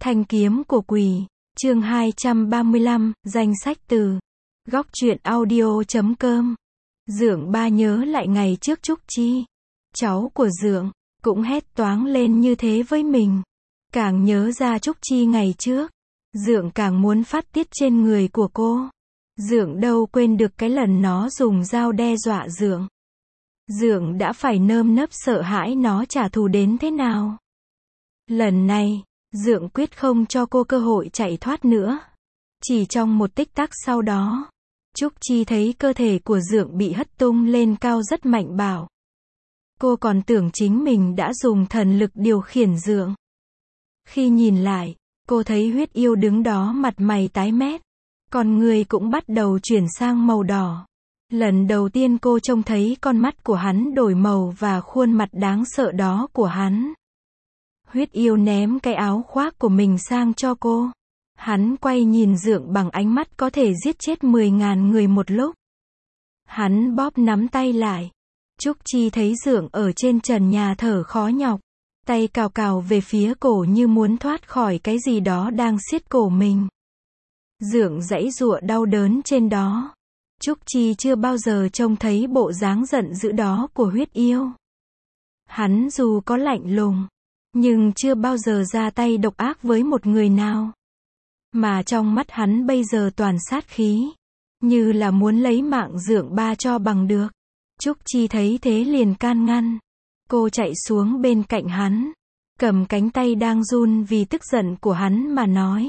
Thanh kiếm của quỷ, chương 235, danh sách từ góc truyện audio.com. Dượng Ba nhớ lại ngày trước Trúc Chi, cháu của Dượng, cũng hét toáng lên như thế với mình. Càng nhớ ra Trúc Chi ngày trước, Dượng càng muốn phát tiết trên người của cô. Dượng đâu quên được cái lần nó dùng dao đe dọa Dượng. Dượng đã phải nơm nớp sợ hãi nó trả thù đến thế nào. Lần này, Dượng quyết không cho cô cơ hội chạy thoát nữa. Chỉ trong một tích tắc sau đó, Trúc Chi thấy cơ thể của Dượng bị hất tung lên cao rất mạnh bạo. Cô còn tưởng chính mình đã dùng thần lực điều khiển Dượng. Khi nhìn lại, cô thấy huyết yêu đứng đó mặt mày tái mét. Còn người cũng bắt đầu chuyển sang màu đỏ. Lần đầu tiên cô trông thấy con mắt của hắn đổi màu và khuôn mặt đáng sợ đó của hắn. Huyết yêu ném cái áo khoác của mình sang cho cô. Hắn quay nhìn Dượng bằng ánh mắt có thể giết chết 10.000 người một lúc. Hắn bóp nắm tay lại. Trúc Chi thấy Dượng ở trên trần nhà thở khó nhọc. Tay cào cào về phía cổ như muốn thoát khỏi cái gì đó đang siết cổ mình. Dượng giãy giụa đau đớn trên đó. Trúc Chi chưa bao giờ trông thấy bộ dáng giận dữ đó của huyết yêu. Hắn dù có lạnh lùng, nhưng chưa bao giờ ra tay độc ác với một người nào. Mà trong mắt hắn bây giờ toàn sát khí, như là muốn lấy mạng Dượng Ba cho bằng được. Trúc Chi thấy thế liền can ngăn. Cô chạy xuống bên cạnh hắn, cầm cánh tay đang run vì tức giận của hắn mà nói.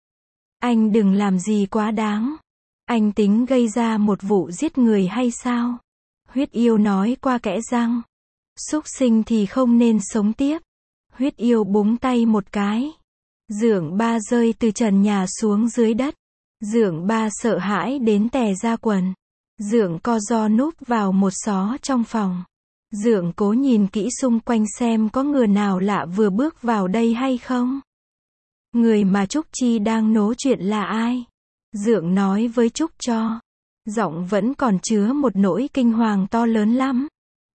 Anh đừng làm gì quá đáng. Anh tính gây ra một vụ giết người hay sao? Huyết yêu nói qua kẽ răng. Súc sinh thì không nên sống tiếp. Huyết yêu búng tay một cái. Dượng Ba rơi từ trần nhà xuống dưới đất. Dượng Ba sợ hãi đến tè ra quần. Dượng co ro núp vào một xó trong phòng. Dượng cố nhìn kỹ xung quanh xem có người nào lạ vừa bước vào đây hay không. Người mà Trúc Chi đang nói chuyện là ai? Dượng nói với Trúc cho. Giọng vẫn còn chứa một nỗi kinh hoàng to lớn lắm.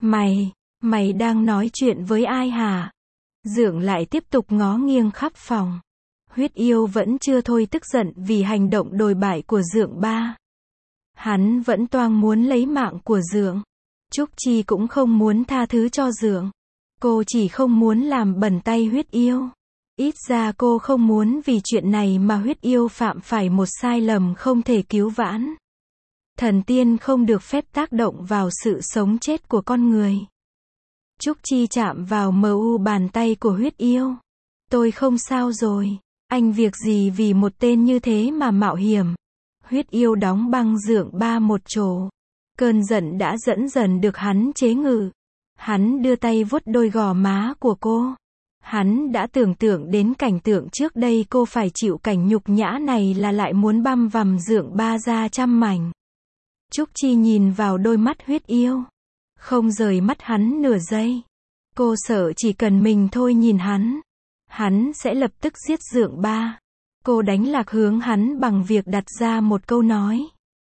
Mày đang nói chuyện với ai hả? Dượng lại tiếp tục ngó nghiêng khắp phòng. Huyết yêu vẫn chưa thôi tức giận vì hành động đồi bại của Dượng Ba. Hắn vẫn toang muốn lấy mạng của Dượng. Trúc Chi cũng không muốn tha thứ cho Dượng. Cô chỉ không muốn làm bẩn tay huyết yêu. Ít ra cô không muốn vì chuyện này mà huyết yêu phạm phải một sai lầm không thể cứu vãn. Thần tiên không được phép tác động vào sự sống chết của con người. Trúc Chi chạm vào mu bàn tay của huyết yêu. Tôi không sao rồi. Anh việc gì vì một tên như thế mà mạo hiểm. Huyết yêu đóng băng Dượng Ba một chỗ. Cơn giận đã dần dần được hắn chế ngự. Hắn đưa tay vuốt đôi gò má của cô. Hắn đã tưởng tượng đến cảnh tượng trước đây cô phải chịu cảnh nhục nhã này là lại muốn băm vằm Dượng Ba ra trăm mảnh. Trúc Chi nhìn vào đôi mắt huyết yêu. Không rời mắt hắn nửa giây. Cô sợ chỉ cần mình thôi nhìn hắn sẽ lập tức giết Dượng Ba. Cô đánh lạc hướng hắn bằng việc đặt ra một câu nói.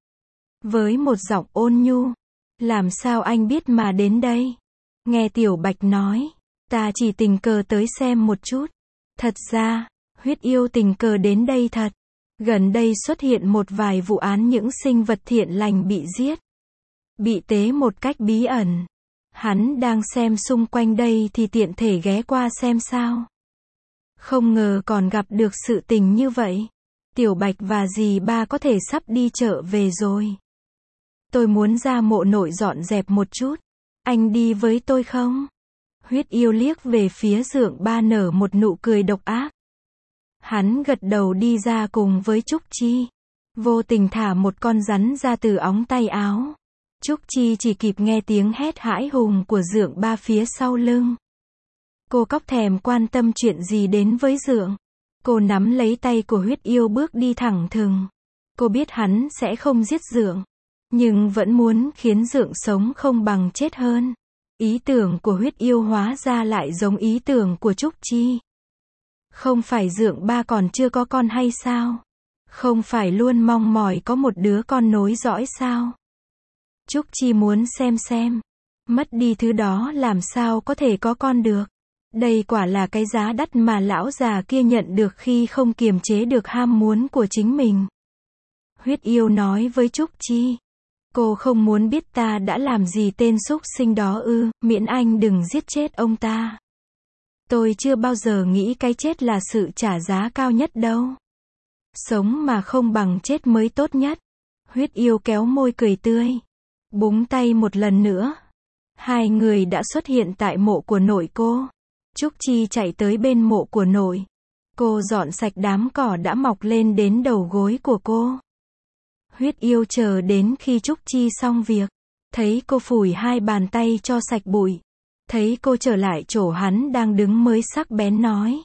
Với một giọng ôn nhu. Làm sao anh biết mà đến đây? Nghe Tiểu Bạch nói. Ta chỉ tình cờ tới xem một chút. Thật ra, huyết yêu tình cờ đến đây thật. Gần đây xuất hiện một vài vụ án những sinh vật thiện lành bị giết. Bị tế một cách bí ẩn. Hắn đang xem xung quanh đây thì tiện thể ghé qua xem sao. Không ngờ còn gặp được sự tình như vậy. Tiểu Bạch và dì Ba có thể sắp đi chợ về rồi. Tôi muốn ra mộ nội dọn dẹp một chút. Anh đi với tôi không? Huyết yêu liếc về phía Dượng Ba nở một nụ cười độc ác. Hắn gật đầu đi ra cùng với Trúc Chi. Vô tình thả một con rắn ra từ óng tay áo. Trúc Chi chỉ kịp nghe tiếng hét hãi hùng của Dượng Ba phía sau lưng. Cô cóc thèm quan tâm chuyện gì đến với Dượng. Cô nắm lấy tay của huyết yêu bước đi thẳng thừng. Cô biết hắn sẽ không giết Dượng. Nhưng vẫn muốn khiến Dượng sống không bằng chết hơn. Ý tưởng của huyết yêu hóa ra lại giống ý tưởng của Trúc Chi. Không phải Dượng Ba còn chưa có con hay sao? Không phải luôn mong mỏi có một đứa con nối dõi sao? Trúc Chi muốn xem. Mất đi thứ đó làm sao có thể có con được? Đây quả là cái giá đắt mà lão già kia nhận được khi không kiềm chế được ham muốn của chính mình. Huyết yêu nói với Trúc Chi. Cô không muốn biết ta đã làm gì tên súc sinh đó ư, miễn anh đừng giết chết ông ta. Tôi chưa bao giờ nghĩ cái chết là sự trả giá cao nhất đâu. Sống mà không bằng chết mới tốt nhất. Huyết yêu kéo môi cười tươi. Búng tay một lần nữa. Hai người đã xuất hiện tại mộ của nội cô. Trúc Chi chạy tới bên mộ của nội. Cô dọn sạch đám cỏ đã mọc lên đến đầu gối của cô. Huyết yêu chờ đến khi Trúc Chi xong việc. Thấy cô phủi hai bàn tay cho sạch bụi. Thấy cô trở lại chỗ hắn đang đứng mới sắc bén nói.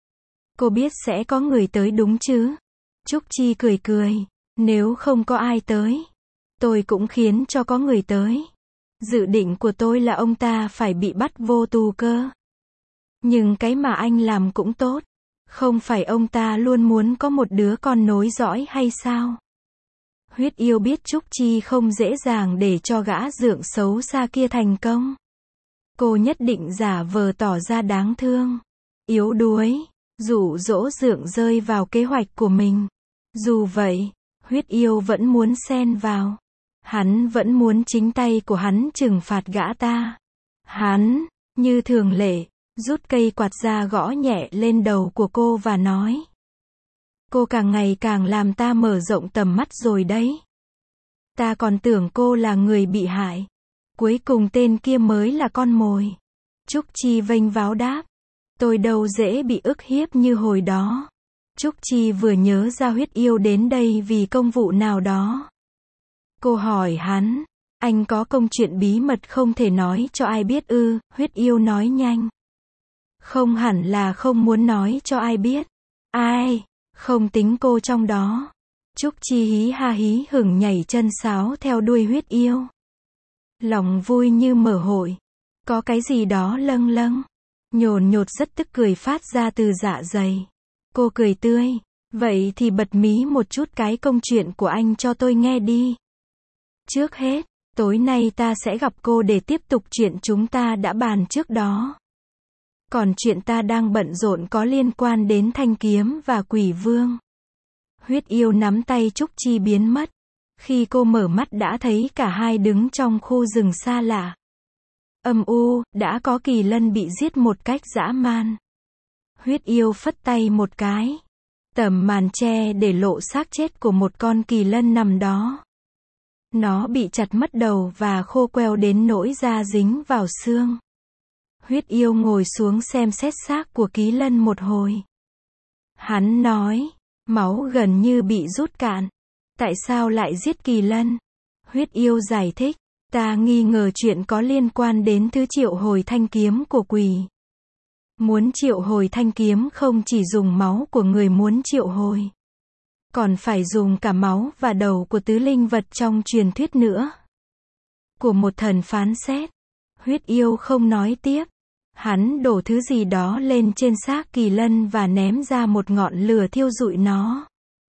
Cô biết sẽ có người tới đúng chứ? Trúc Chi cười cười. Nếu không có ai tới, tôi cũng khiến cho có người tới. Dự định của tôi là ông ta phải bị bắt vô tù cơ. Nhưng cái mà anh làm cũng tốt. Không phải ông ta luôn muốn có một đứa con nối dõi hay sao? Huyết yêu biết Trúc Chi không dễ dàng để cho gã dượng xấu xa kia thành công. Cô nhất định giả vờ tỏ ra đáng thương, yếu đuối, dụ dỗ dượng rơi vào kế hoạch của mình. Dù vậy, huyết yêu vẫn muốn xen vào. Hắn vẫn muốn chính tay của hắn trừng phạt gã ta. Hắn, như thường lệ, rút cây quạt ra gõ nhẹ lên đầu của cô và nói. Cô càng ngày càng làm ta mở rộng tầm mắt rồi đấy. Ta còn tưởng cô là người bị hại. Cuối cùng tên kia mới là con mồi. Trúc Chi vênh váo đáp. Tôi đâu dễ bị ức hiếp như hồi đó. Trúc Chi vừa nhớ ra huyết yêu đến đây vì công vụ nào đó. Cô hỏi hắn. Anh có công chuyện bí mật không thể nói cho ai biết ư? Huyết yêu nói nhanh. Không hẳn là không muốn nói cho ai biết. Ai? Không tính cô trong đó. Trúc Chi hí ha hí hửng nhảy chân sáo theo đuôi huyết yêu. Lòng vui như mở hội. Có cái gì đó lâng lâng. Nhồn nhột rất tức cười phát ra từ dạ dày. Cô cười tươi. Vậy thì bật mí một chút cái công chuyện của anh cho tôi nghe đi. Trước hết, tối nay ta sẽ gặp cô để tiếp tục chuyện chúng ta đã bàn trước đó. Còn chuyện ta đang bận rộn có liên quan đến thanh kiếm và quỷ vương. Huyết yêu nắm tay Trúc Chi biến mất. Khi cô mở mắt đã thấy cả hai đứng trong khu rừng xa lạ. Âm u, đã có kỳ lân bị giết một cách dã man. Huyết yêu phất tay một cái. Tấm màn che để lộ xác chết của một con kỳ lân nằm đó. Nó bị chặt mất đầu và khô queo đến nỗi da dính vào xương. Huyết yêu ngồi xuống xem xét xác của kỳ lân một hồi. Hắn nói, máu gần như bị rút cạn. Tại sao lại giết kỳ lân? Huyết yêu giải thích, ta nghi ngờ chuyện có liên quan đến thứ triệu hồi thanh kiếm của quỷ. Muốn triệu hồi thanh kiếm không chỉ dùng máu của người muốn triệu hồi. Còn phải dùng cả máu và đầu của tứ linh vật trong truyền thuyết nữa. Của một thần phán xét. Huyết yêu không nói tiếp. Hắn đổ thứ gì đó lên trên xác kỳ lân và ném ra một ngọn lửa thiêu rụi nó.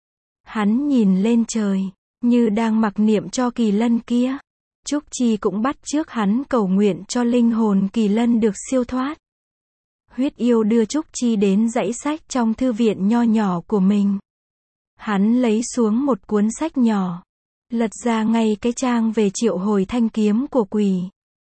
Hắn nhìn lên trời, như đang mặc niệm cho kỳ lân kia. Trúc Chi cũng bắt chước hắn cầu nguyện cho linh hồn kỳ lân được siêu thoát. Huyết yêu đưa Trúc Chi đến dãy sách trong thư viện nho nhỏ của mình. Hắn lấy xuống một cuốn sách nhỏ, lật ra ngay cái trang về triệu hồi thanh kiếm của quỷ.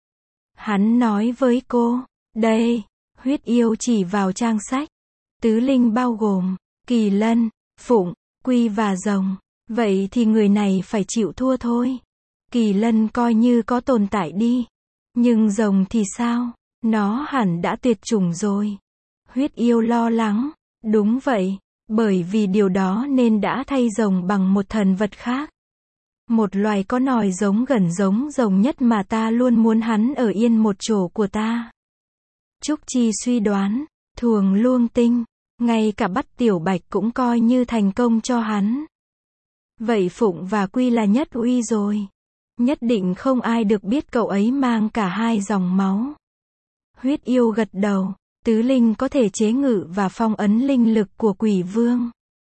Hắn nói với cô, đây, huyết yêu chỉ vào trang sách. Tứ linh bao gồm, kỳ lân, phụng, quy và rồng. Vậy thì người này phải chịu thua thôi. Kỳ lân coi như có tồn tại đi. Nhưng rồng thì sao? Nó hẳn đã tuyệt chủng rồi. Huyết yêu lo lắng. Đúng vậy. Bởi vì điều đó nên đã thay rồng bằng một thần vật khác. Một loài có nòi giống gần giống rồng nhất mà ta luôn muốn hắn ở yên một chỗ của ta. Trúc Chi suy đoán. Thuồng luông tinh. Ngay cả bắt tiểu bạch cũng coi như thành công cho hắn. Vậy phụng và quy là nhất uy rồi. Nhất định không ai được biết cậu ấy mang cả hai dòng máu. Huyết yêu gật đầu. Tứ linh có thể chế ngự và phong ấn linh lực của quỷ vương.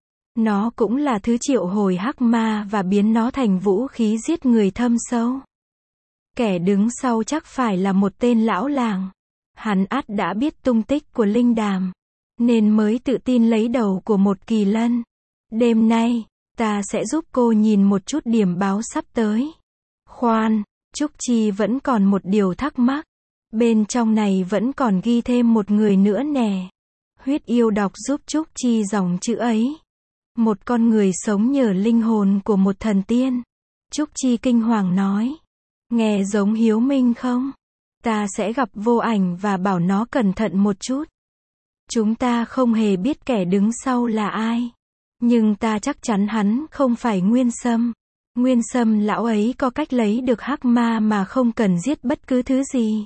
Nó cũng là thứ triệu hồi hắc ma và biến nó thành vũ khí giết người thâm sâu. Kẻ đứng sau chắc phải là một tên lão làng. Hắn ắt đã biết tung tích của Linh Đàm, nên mới tự tin lấy đầu của một kỳ lân. Đêm nay, ta sẽ giúp cô nhìn một chút điểm báo sắp tới. Khoan, Trúc Chi vẫn còn một điều thắc mắc. Bên trong này vẫn còn ghi thêm một người nữa nè. Huyết yêu đọc giúp Trúc Chi dòng chữ ấy. Một con người sống nhờ linh hồn của một thần tiên. Trúc Chi kinh hoàng nói. Nghe giống Hiếu Minh không? Ta sẽ gặp Vô Ảnh và bảo nó cẩn thận một chút. Chúng ta không hề biết kẻ đứng sau là ai. Nhưng ta chắc chắn hắn không phải Nguyên Sâm. Nguyên Sâm lão ấy có cách lấy được hắc ma mà không cần giết bất cứ thứ gì.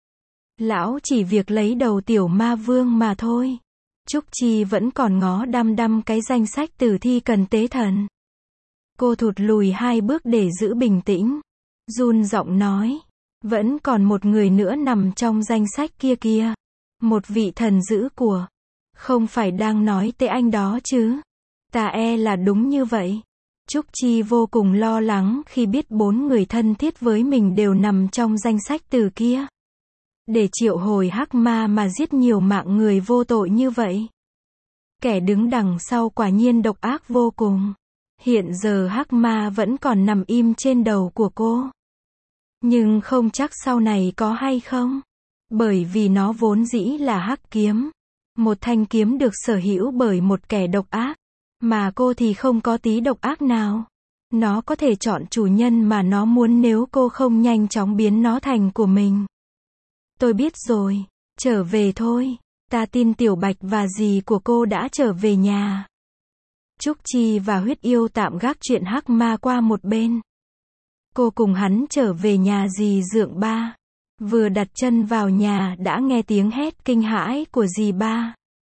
Lão chỉ việc lấy đầu tiểu ma vương mà thôi. Trúc Chi vẫn còn ngó đăm đăm cái danh sách tử thi cần tế thần. Cô thụt lùi 2 bước để giữ bình tĩnh. Run giọng nói. Vẫn còn một người nữa nằm trong danh sách kia kìa. Một vị thần dữ của. Không phải đang nói tới anh đó chứ. Ta e là đúng như vậy. Trúc Chi vô cùng lo lắng khi biết 4 người thân thiết với mình đều nằm trong danh sách từ kia. Để triệu hồi hắc ma mà giết nhiều mạng người vô tội như vậy. Kẻ đứng đằng sau quả nhiên độc ác vô cùng. Hiện giờ hắc ma vẫn còn nằm im trên đầu của cô. Nhưng không chắc sau này có hay không. Bởi vì nó vốn dĩ là hắc kiếm. Một thanh kiếm được sở hữu bởi một kẻ độc ác. Mà cô thì không có tí độc ác nào. Nó có thể chọn chủ nhân mà nó muốn nếu cô không nhanh chóng biến nó thành của mình. Tôi biết rồi. Trở về thôi. Ta tin Tiểu Bạch và dì của cô đã trở về nhà. Trúc Chi và Huyết yêu tạm gác chuyện hắc ma qua một bên. Cô cùng hắn trở về nhà dì Dượng Ba. Vừa đặt chân vào nhà đã nghe tiếng hét kinh hãi của dì Ba.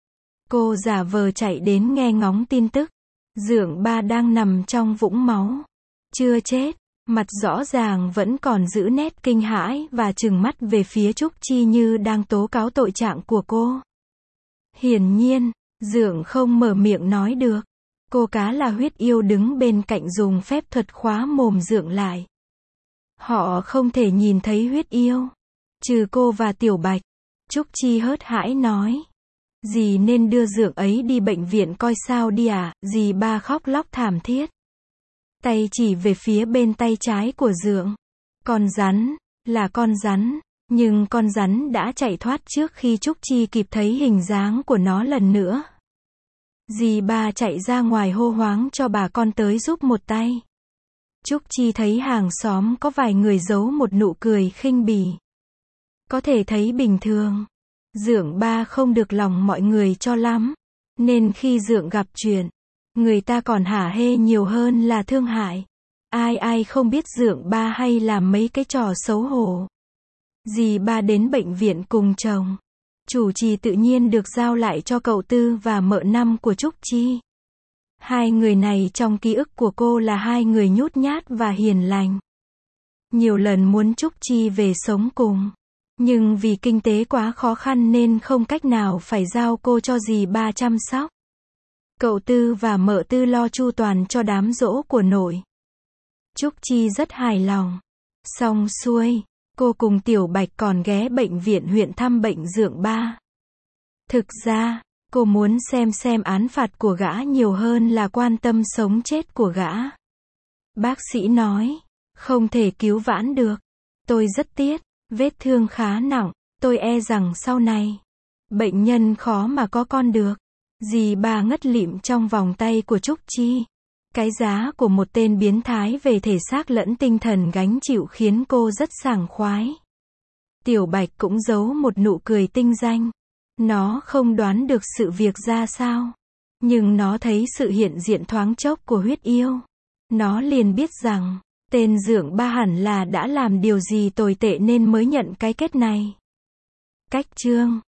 Cô giả vờ chạy đến nghe ngóng tin tức. Dượng Ba đang nằm trong vũng máu. Chưa chết, mặt rõ ràng vẫn còn giữ nét kinh hãi và trừng mắt về phía Trúc Chi như đang tố cáo tội trạng của cô. Hiển nhiên, Dượng không mở miệng nói được. Cô cá là Huyết yêu đứng bên cạnh dùng phép thuật khóa mồm Dượng lại. Họ không thể nhìn thấy Huyết yêu. Trừ cô và Tiểu Bạch. Trúc Chi hớt hãi nói. Dì nên đưa Dượng ấy đi bệnh viện coi sao đi à, dì Ba khóc lóc thảm thiết. Tay chỉ về phía bên tay trái của Dượng. Con rắn, là con rắn, nhưng con rắn đã chạy thoát trước khi Trúc Chi kịp thấy hình dáng của nó lần nữa. Dì Ba chạy ra ngoài hô hoáng cho bà con tới giúp một tay. Trúc Chi thấy hàng xóm có vài người giấu một nụ cười khinh bỉ. Có thể thấy bình thường. Dượng Ba không được lòng mọi người cho lắm. Nên khi Dượng gặp chuyện, người ta còn hả hê nhiều hơn là thương hại. Ai không biết Dượng Ba hay làm mấy cái trò xấu hổ. Dì Ba đến bệnh viện cùng chồng. Chủ trì tự nhiên được giao lại cho cậu Tư và mợ Năm của Trúc Chi. Hai người này trong ký ức của cô là hai người nhút nhát và hiền lành. Nhiều lần muốn Trúc Chi về sống cùng. Nhưng vì kinh tế quá khó khăn nên không cách nào phải giao cô cho dì Ba chăm sóc. Cậu Tư và mợ Tư lo chu toàn cho đám giỗ của nội. Trúc Chi rất hài lòng. Xong xuôi, cô cùng Tiểu Bạch còn ghé bệnh viện huyện thăm bệnh Dượng Ba. Thực ra, cô muốn xem án phạt của gã nhiều hơn là quan tâm sống chết của gã. Bác sĩ nói, không thể cứu vãn được. Tôi rất tiếc, vết thương khá nặng, tôi e rằng sau này, bệnh nhân khó mà có con được. Dì Ba ngất lịm trong vòng tay của Trúc Chi. Cái giá của một tên biến thái về thể xác lẫn tinh thần gánh chịu khiến cô rất sảng khoái. Tiểu Bạch cũng giấu một nụ cười tinh danh. Nó không đoán được sự việc ra sao. Nhưng nó thấy sự hiện diện thoáng chốc của Huyết yêu. Nó liền biết rằng, tên Dượng Ba hẳn là đã làm điều gì tồi tệ nên mới nhận cái kết này. Cách chương